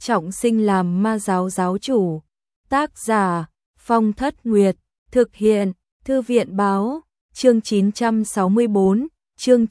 trọng sinh làm ma giáo giáo chủ. Tác giả Phong Thất Nguyệt, thực hiện Thư viện báo, chương 964, chương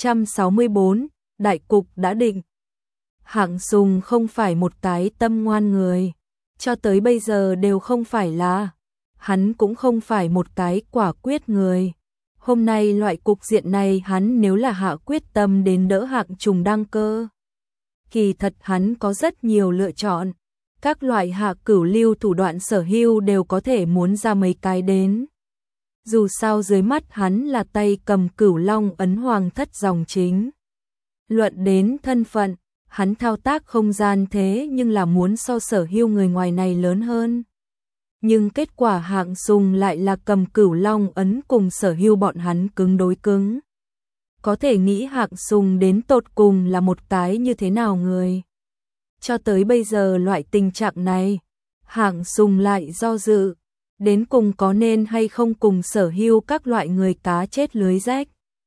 964, đại cục đã định. Hạng Sùng không phải một cái tâm ngoan người, cho tới bây giờ đều không phải là, hắn cũng không phải một cái quả quyết người. Hôm nay loại cục diện này hắn nếu là hạ quyết tâm đến đỡ Hạng Trùng đăng cơ. Kỳ thật hắn có rất nhiều lựa chọn, các loại hạ cửu lưu thủ đoạn sở hữu đều có thể muốn ra mấy cái đến. Dù sao dưới mắt hắn là tay cầm Cửu Long ấn hoàng thất dòng chính. Luận đến thân phận, hắn thao tác không gian thế nhưng là muốn so sở hữu người ngoài này lớn hơn. Nhưng kết quả Hạng Sùng lại là cầm Cửu Long ấn cùng sở hữu bọn hắn cứng đối cứng. Có thể nghĩ Hạng Sùng đến tột cùng là một cái như thế nào người. Cho tới bây giờ loại tình trạng này, Hạng Sùng lại do dự, đến cùng có nên hay không cùng sở hữu các loại người cá chết lưới rách.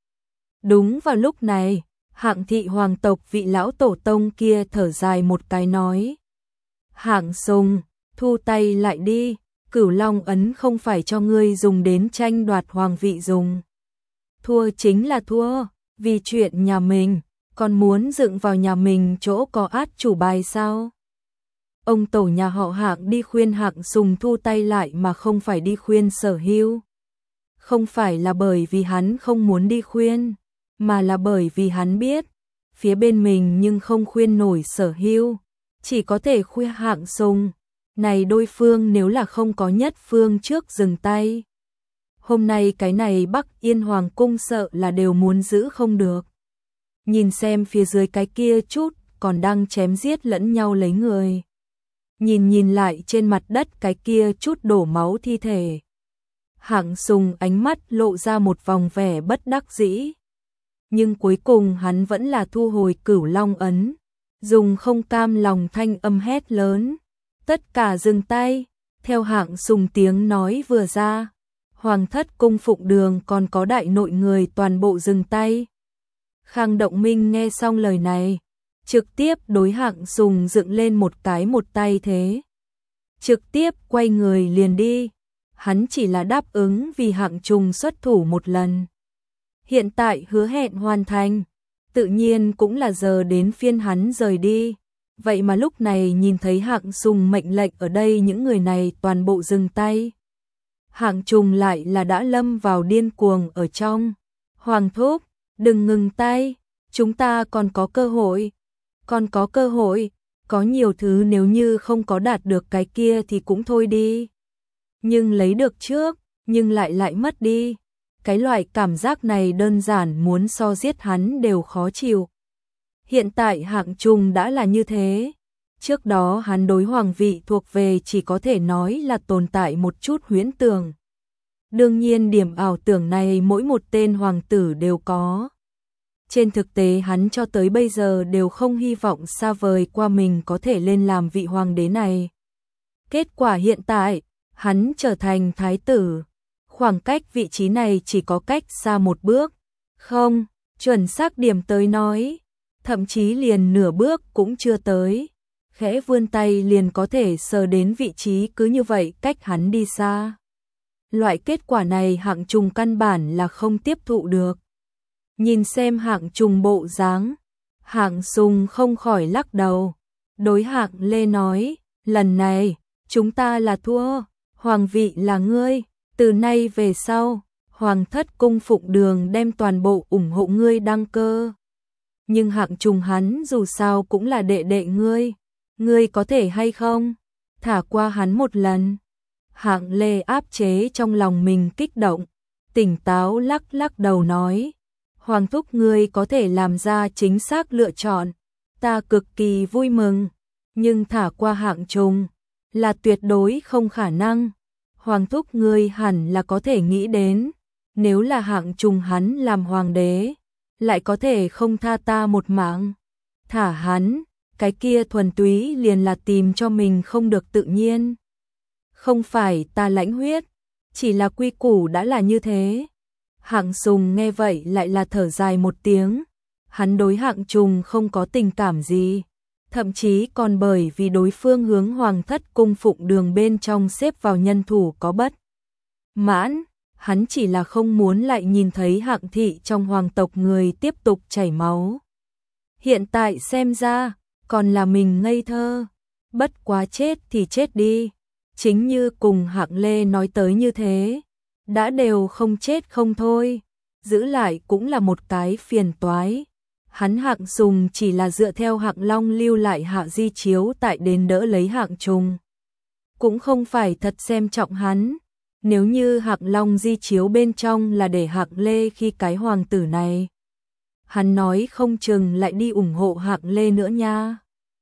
Đúng vào lúc này, Hạng thị hoàng tộc vị lão tổ tông kia thở dài một cái nói. Hạng Sùng, thu tay lại đi, Cửu Long ấn không phải cho ngươi dùng đến tranh đoạt hoàng vị dùng. Thua chính là thua, vì chuyện nhà mình, còn muốn dựng vào nhà mình chỗ có át chủ bài sao? Ông tổ nhà họ Hạng đi khuyên Hạng Sùng thu tay lại mà không phải đi khuyên sở hữu. Không phải là bởi vì hắn không muốn đi khuyên, mà là bởi vì hắn biết, phía bên mình nhưng không khuyên nổi sở hữu, chỉ có thể khuyên Hạng Sùng. Này đối phương nếu là không có nhất phương trước dừng tay. Hôm nay cái này Bắc Yên Hoàng cung sợ là đều muốn giữ không được. Nhìn xem phía dưới cái kia chút còn đang chém giết lẫn nhau lấy người. Nhìn lại trên mặt đất cái kia chút đổ máu thi thể. Hạng Sùng ánh mắt lộ ra một vòng vẻ bất đắc dĩ. Nhưng cuối cùng hắn vẫn là thu hồi Cửu Long ấn, dùng không cam lòng thanh âm hét lớn. Tất cả dừng tay, theo Hạng Sùng tiếng nói vừa ra. Hoàng thất cung phụng đường còn có đại nội người toàn bộ dừng tay. Khang Động Minh nghe xong lời này, trực tiếp đối Hạng Sùng dựng lên một tay thế. Trực tiếp quay người liền đi, hắn chỉ là đáp ứng vì Hạng Trùng xuất thủ một lần. Hiện tại hứa hẹn hoàn thành, tự nhiên cũng là giờ đến phiên hắn rời đi. Vậy mà lúc này nhìn thấy Hạng Sùng mệnh lệnh ở đây những người này toàn bộ dừng tay. Hạng Trùng lại là đã lâm vào điên cuồng ở trong. Hoàng thúc, đừng ngừng tay, chúng ta còn có cơ hội. Còn có cơ hội, có nhiều thứ nếu như không có đạt được cái kia thì cũng thôi đi. Nhưng lấy được trước, nhưng lại mất đi. Cái loại cảm giác này đơn giản muốn so giết hắn đều khó chịu. Hiện tại Hạng Trùng đã là như thế. Trước đó hắn đối hoàng vị thuộc về chỉ có thể nói là tồn tại một chút huyễn tưởng. Đương nhiên điểm ảo tưởng này mỗi một tên hoàng tử đều có. Trên thực tế hắn cho tới bây giờ đều không hy vọng xa vời qua mình có thể lên làm vị hoàng đế này. Kết quả hiện tại, hắn trở thành thái tử. Khoảng cách vị trí này chỉ có cách xa một bước. Không, chuẩn xác điểm tới nói. Thậm chí liền nửa bước cũng chưa tới. Khẽ vươn tay liền có thể sờ đến vị trí cứ như vậy cách hắn đi xa. Loại kết quả này Hạng Trùng căn bản là không tiếp thụ được. Nhìn xem Hạng Trùng bộ dáng, Hạng Sùng không khỏi lắc đầu. Đối Hạng Lê nói, lần này, chúng ta là thua, hoàng vị là ngươi, từ nay về sau, hoàng thất cung phụng đường đem toàn bộ ủng hộ ngươi đăng cơ. Nhưng Hạng Trùng hắn dù sao cũng là đệ đệ ngươi có thể hay không? Thả qua hắn một lần. Hạng Lê áp chế trong lòng mình kích động, tỉnh táo lắc đầu nói. Hoàng thúc ngươi có thể làm ra chính xác lựa chọn, ta cực kỳ vui mừng, nhưng thả qua Hạng Trùng là tuyệt đối không khả năng. Hoàng thúc ngươi hẳn là có thể nghĩ đến, nếu là Hạng Trùng hắn làm hoàng đế, lại có thể không tha ta một mạng. Thả hắn, cái kia thuần túy liền là tìm cho mình không được tự nhiên. Không phải ta lãnh huyết, chỉ là quy củ đã là như thế. Hạng Sùng nghe vậy lại là thở dài một tiếng. Hắn đối Hạng Trùng không có tình cảm gì, thậm chí còn bởi vì đối phương hướng Hoàng thất cung phụng đường bên trong xếp vào nhân thủ có bất mãn, hắn chỉ là không muốn lại nhìn thấy hạng thị trong hoàng tộc người tiếp tục chảy máu. Hiện tại xem ra, còn là mình ngây thơ, bất quá chết thì chết đi, chính như cùng Hạng Lê nói tới như thế, đã đều không chết không thôi, giữ lại cũng là một cái phiền toái. Hắn Hạng Sùng chỉ là dựa theo Hạng Long lưu lại Hạ Di Chiếu tại đến đỡ lấy Hạng Trùng, cũng không phải thật xem trọng hắn. Nếu như Hạng Long Di Chiếu bên trong là để Hạng Lê khi cái hoàng tử này, hắn nói không chừng lại đi ủng hộ Hạng Lê nữa nha.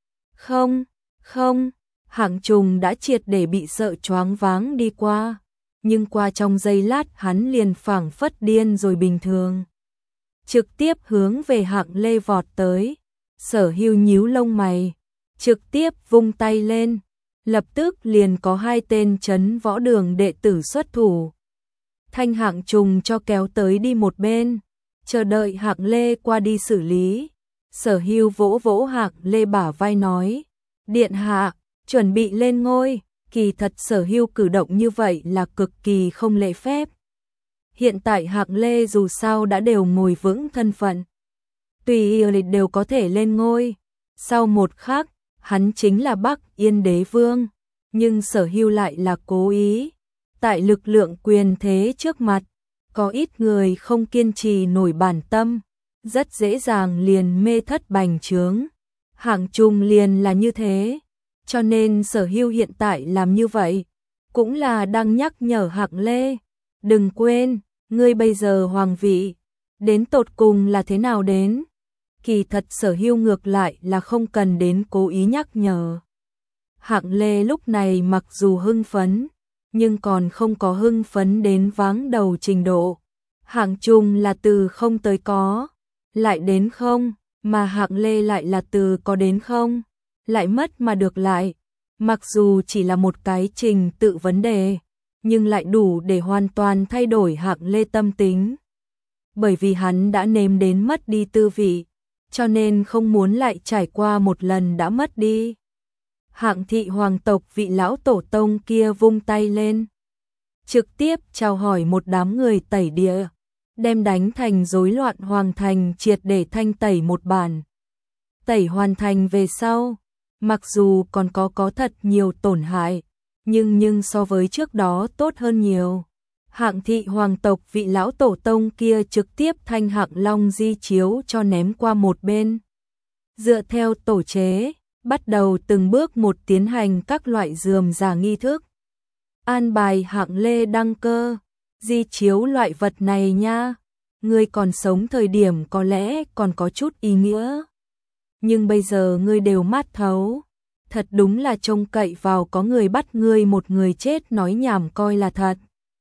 Không, không, Hạng Trùng đã triệt để bị sợ choáng váng đi qua, nhưng qua trong giây lát hắn liền phảng phất điên rồi bình thường. Trực tiếp hướng về Hạng Lê vọt tới, Sở Hưu nhíu lông mày, trực tiếp vung tay lên, lập tức liền có hai tên trấn võ đường đệ tử xuất thủ. Thanh Hạng Trùng cho kéo tới đi một bên, chờ đợi Hạng Lê qua đi xử lý. Sở Hưu vỗ vỗ Hạng Lê bả vai nói, điện hạ, chuẩn bị lên ngôi. Kỳ thật Sở Hưu cử động như vậy là cực kỳ không lễ phép. Hiện tại Hạng Lê dù sao đã đều ngồi vững thân phận, tùy ý đều có thể lên ngôi. Sau một khắc, hắn chính là Bắc Yên đế vương, nhưng Sở Hưu lại là cố ý. Tại lực lượng quyền thế trước mặt, có ít người không kiên trì nổi bản tâm, rất dễ dàng liền mê thất bành trướng. Hạng Trùng liền là như thế, cho nên Sở Hưu hiện tại làm như vậy, cũng là đang nhắc nhở Hạng Lê, đừng quên, ngươi bây giờ hoàng vị, đến tột cùng là thế nào đến. Kỳ thật Sở Hưu ngược lại là không cần đến cố ý nhắc nhở. Hạng Lê lúc này mặc dù hưng phấn, nhưng còn không có hưng phấn đến váng đầu trình độ. Hạng Trùng là từ không tới có, lại đến không, mà Hạng Lê lại là từ có đến không, lại mất mà được lại. Mặc dù chỉ là một cái trình tự vấn đề, nhưng lại đủ để hoàn toàn thay đổi Hạng Lê tâm tính. Bởi vì hắn đã nếm đến mất đi tư vị, cho nên không muốn lại trải qua một lần đã mất đi. Hạng thị hoàng tộc vị lão tổ tông kia vung tay lên, trực tiếp chào hỏi một đám người tẩy địa, đem đánh thành rối loạn hoàng thành triệt để thanh tẩy một bản. Tẩy hoàn thành về sau, mặc dù còn có thật nhiều tổn hại, nhưng so với trước đó tốt hơn nhiều. Hạng thị hoàng tộc vị lão tổ tông kia trực tiếp thanh Hạng Long Di Chiếu cho ném qua một bên. Dựa theo tổ chế, bắt đầu từng bước một tiến hành các loại rườm rà nghi thức. An bài Hạng Lê đăng cơ, Di Chiếu loại vật này nha, ngươi còn sống thời điểm có lẽ còn có chút ý nghĩa. Nhưng bây giờ ngươi đều mát thấu, thật đúng là trông cậy vào có người bắt ngươi một người chết nói nhảm coi là thật.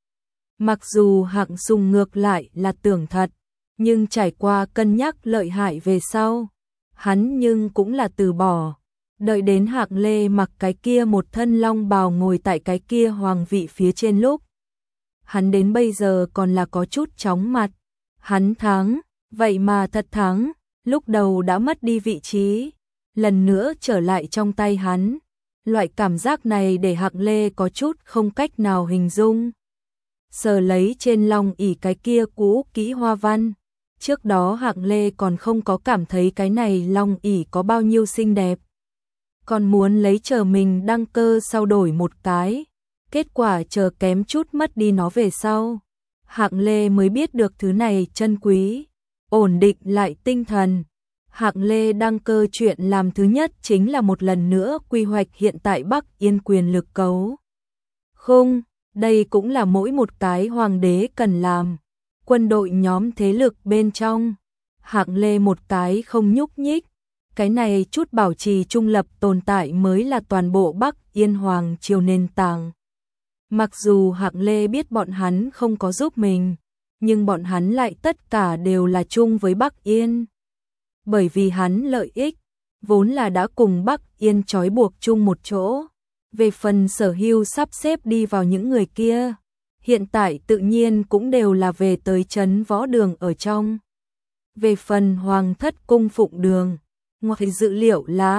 Mặc dù Hạng Sùng ngược lại là tưởng thật, nhưng trải qua cân nhắc lợi hại về sau, hắn nhưng cũng là từ bỏ. Đợi đến Hạng Lê mặc cái kia một thân long bào ngồi tại cái kia hoàng vị phía trên lúc, hắn đến bây giờ còn là có chút chóng mặt. Hắn thắng, vậy mà thật thắng, lúc đầu đã mất đi vị trí, lần nữa trở lại trong tay hắn. Loại cảm giác này để Hạng Lê có chút không cách nào hình dung. Sờ lấy trên long ỷ cái kia cũ kỹ hoa văn, trước đó Hạng Lê còn không có cảm thấy cái này long ỷ có bao nhiêu xinh đẹp, còn muốn lấy chờ mình đăng cơ sau đổi một cái, kết quả chờ kém chút mất đi nó về sau. Hạng Lê mới biết được thứ này chân quý, ổn định lại tinh thần. Hạng Lê đăng cơ chuyện làm thứ nhất chính là một lần nữa quy hoạch hiện tại Bắc Yên quyền lực cấu khung, đây cũng là mỗi một cái hoàng đế cần làm. Quân đội nhóm thế lực bên trong, Hạng Lê một cái không nhúc nhích, cái này chút bảo trì trung lập tồn tại mới là toàn bộ Bắc Yên hoàng triều nền tảng. Mặc dù Hạng Lê biết bọn hắn không có giúp mình, nhưng bọn hắn lại tất cả đều là chung với Bắc Yên. Bởi vì hắn lợi ích, vốn là đã cùng Bắc Yên trói buộc chung một chỗ. Về phần Sở Hưu sắp xếp đi vào những người kia, hiện tại tự nhiên cũng đều là về tới trấn võ đường ở trong. Về phần hoàng thất cung phụng đường, ngoài dự liệu là,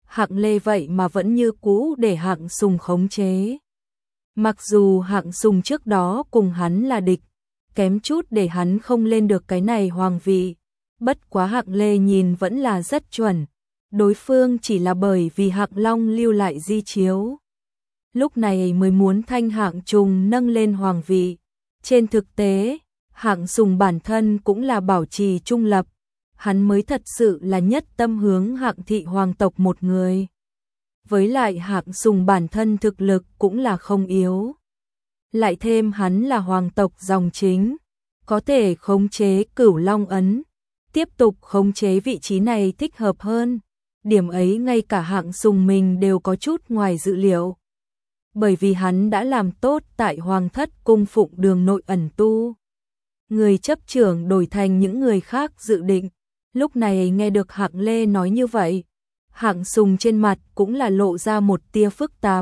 Hạng Lê vậy mà vẫn như cũ để Hạng Sùng khống chế. Mặc dù Hạng Sùng trước đó cùng hắn là địch, kém chút để hắn không lên được cái này hoàng vị, bất quá Hạng Lê nhìn vẫn là rất chuẩn, đối phương chỉ là bởi vì Hạng Long lưu lại di chiếu. Lúc này mới muốn thanh Hạng Trùng nâng lên hoàng vị. Trên thực tế, Hạng Sùng bản thân cũng là bảo trì trung lập, hắn mới thật sự là nhất tâm hướng Hạng thị hoàng tộc một người. Với lại Hạng Sùng bản thân thực lực cũng là không yếu. Lại thêm hắn là hoàng tộc dòng chính, có thể khống chế Cửu Long ấn, tiếp tục khống chế vị trí này thích hợp hơn. Điểm ấy ngay cả Hạng Sùng mình đều có chút ngoài dự liệu. Bởi vì hắn đã làm tốt tại Hoàng Thất cung phụng đường nội ẩn tu. Người chấp trưởng đổi thành những người khác dự định. Lúc này nghe được Hạng Lê nói như vậy, Hạng Sùng trên mặt cũng là lộ ra một tia phức tạp.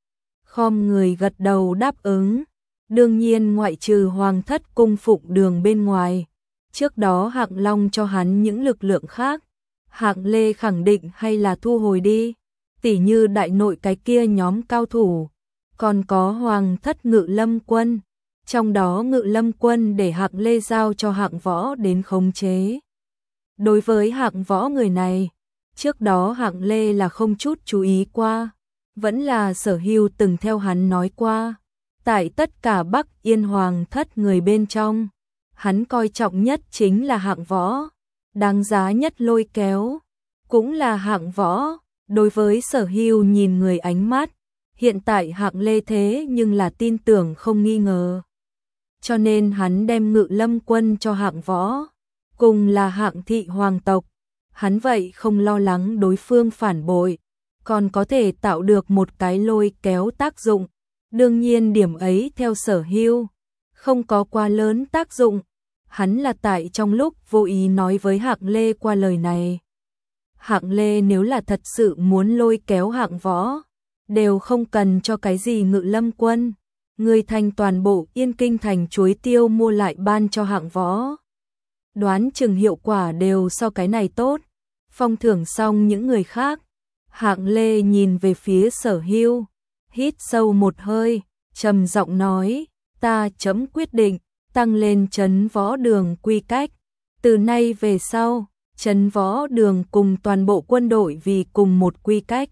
Khom người gật đầu đáp ứng. Đương nhiên ngoại trừ Hoàng Thất cung phụng đường bên ngoài, trước đó Hạng Long cho hắn những lực lượng khác, Hạng Lê khẳng định hay là thu hồi đi, tỉ như đại nội cái kia nhóm cao thủ, còn có Hoàng Thất Ngự Lâm quân, trong đó Ngự Lâm quân để Hạng Lê giao cho Hạng Võ đến khống chế. Đối với Hạng Võ người này, trước đó Hạng Lê là không chút chú ý qua, vẫn là Sở Hưu từng theo hắn nói qua, tại tất cả Bắc Yên Hoàng Thất người bên trong, hắn coi trọng nhất chính là Hạng Võ, đáng giá nhất lôi kéo, cũng là Hạng Võ. Đối với Sở Hưu nhìn người ánh mắt, hiện tại Hạng Lê thế nhưng là tin tưởng không nghi ngờ. Cho nên hắn đem Ngự Lâm quân cho Hạng Võ, cùng là Hạng thị hoàng tộc, hắn vậy không lo lắng đối phương phản bội, còn có thể tạo được một cái lôi kéo tác dụng. Đương nhiên điểm ấy theo Sở Hưu không có quá lớn tác dụng, hắn là tại trong lúc vô ý nói với Hạng Lê qua lời này. Hạng Lê nếu là thật sự muốn lôi kéo Hạng Võ, đều không cần cho cái gì Ngự Lâm quân, người thành toàn bộ Yên Kinh thành chuối tiêu mua lại ban cho Hạng Võ. Đoán chừng hiệu quả đều so cái này tốt. Phong thưởng xong những người khác, Hạng Lê nhìn về phía Sở Hưu, hít sâu một hơi, trầm giọng nói, ta chấm quyết định, tăng lên Trấn Võ Đường quy cách. Từ nay về sau, Trấn Võ Đường cùng toàn bộ quân đội vì cùng một quy cách.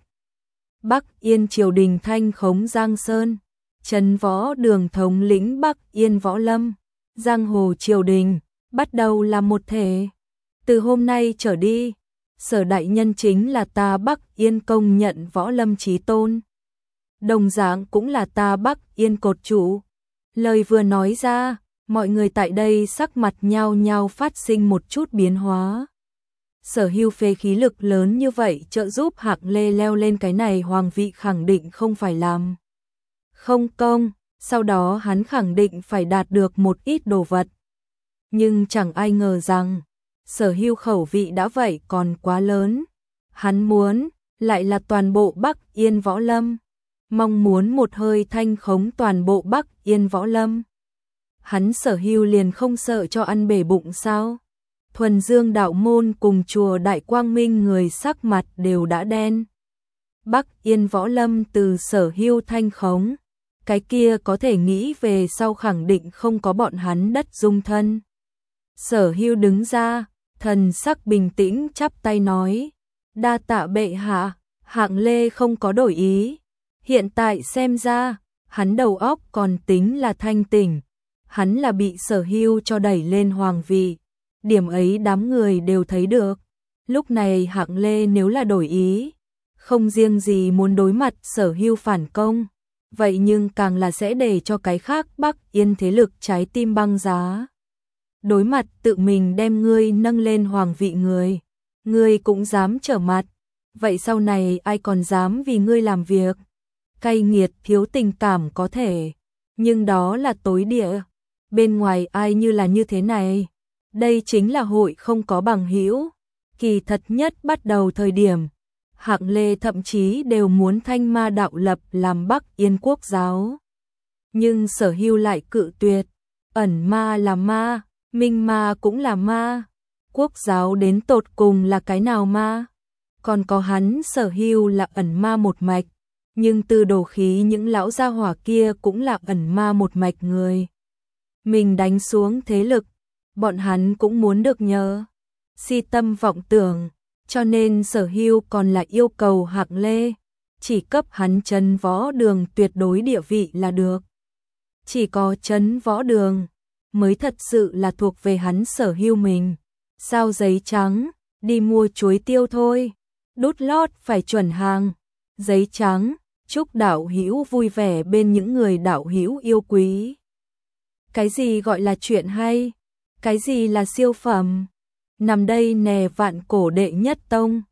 Bắc Yên triều đình thanh khống Giang Sơn, Trấn Võ Đường thống lĩnh Bắc Yên Võ Lâm, Giang Hồ triều đình, bắt đầu là một thể. Từ hôm nay trở đi, Sở đại nhân chính là ta Bắc Yên công nhận Võ Lâm chí tôn. Đồng dạng cũng là ta Bắc Yên cột trụ. Lời vừa nói ra, mọi người tại đây sắc mặt nhao nhao phát sinh một chút biến hóa. Sở Hưu phế khí lực lớn như vậy trợ giúp Hạng Lê leo lên cái này hoàng vị khẳng định không phải làm không công, sau đó hắn khẳng định phải đạt được một ít đồ vật. Nhưng chẳng ai ngờ rằng, Sở Hưu khẩu vị đã vậy còn quá lớn. Hắn muốn, lại là toàn bộ Bắc Yên Võ Lâm. Mong muốn một hơi thanh khống toàn bộ Bắc Yên Võ Lâm. Hắn Sở Hưu liền không sợ cho ăn bể bụng sao? Thuần Dương đạo môn cùng chùa Đại Quang Minh người sắc mặt đều đã đen. Bắc Yên Võ Lâm từ Sở Hưu thanh khống, cái kia có thể nghĩ về sau khẳng định không có bọn hắn đất dung thân. Sở Hưu đứng ra, thần sắc bình tĩnh chắp tay nói, đa tạ bệ hạ. Hạng Lê không có đổi ý. Hiện tại xem ra, hắn đầu óc còn tính là thanh tỉnh. Hắn là bị Sở Hưu cho đẩy lên hoàng vị. Điểm ấy đám người đều thấy được. Lúc này Hạng Lê nếu là đổi ý, không riêng gì muốn đối mặt Sở Hưu phản công, vậy nhưng càng là sẽ để cho cái khác Bắc Yên thế lực trái tim băng giá. Đối mặt tự mình đem ngươi nâng lên hoàng vị ngươi cũng dám trở mặt, vậy sau này ai còn dám vì ngươi làm việc? Cay nghiệt thiếu tình cảm có thể, nhưng đó là tối địa, bên ngoài ai như là như thế này. Đây chính là hội không có bằng hữu. Kỳ thật nhất bắt đầu thời điểm, Hạng Lê thậm chí đều muốn thanh ma đạo lập làm Bắc Yên quốc giáo. Nhưng Sở Hưu lại cự tuyệt, ẩn ma là ma, minh ma cũng là ma. Quốc giáo đến tột cùng là cái nào ma? còn có hắn Sở Hưu là ẩn ma một mạch, nhưng từ đồ khí những lão gia hỏa kia cũng là ẩn ma một mạch người. Mình đánh xuống thế lực, bọn hắn cũng muốn được nhờ. Si tâm vọng tưởng, cho nên Sở Hưu còn là yêu cầu Hạng Lê, chỉ cấp hắn Trấn Võ Đường tuyệt đối địa vị là được. Chỉ có Trấn Võ Đường mới thật sự là thuộc về hắn Sở Hưu mình. Sao giấy trắng, đi mua chuối tiêu thôi, đút lót phải chuẩn hàng. Giấy trắng, chúc đạo hữu vui vẻ bên những người đạo hữu yêu quý. Cái gì gọi là chuyện hay? Cái gì là siêu phẩm? Nằm đây nè vạn cổ đệ nhất tông.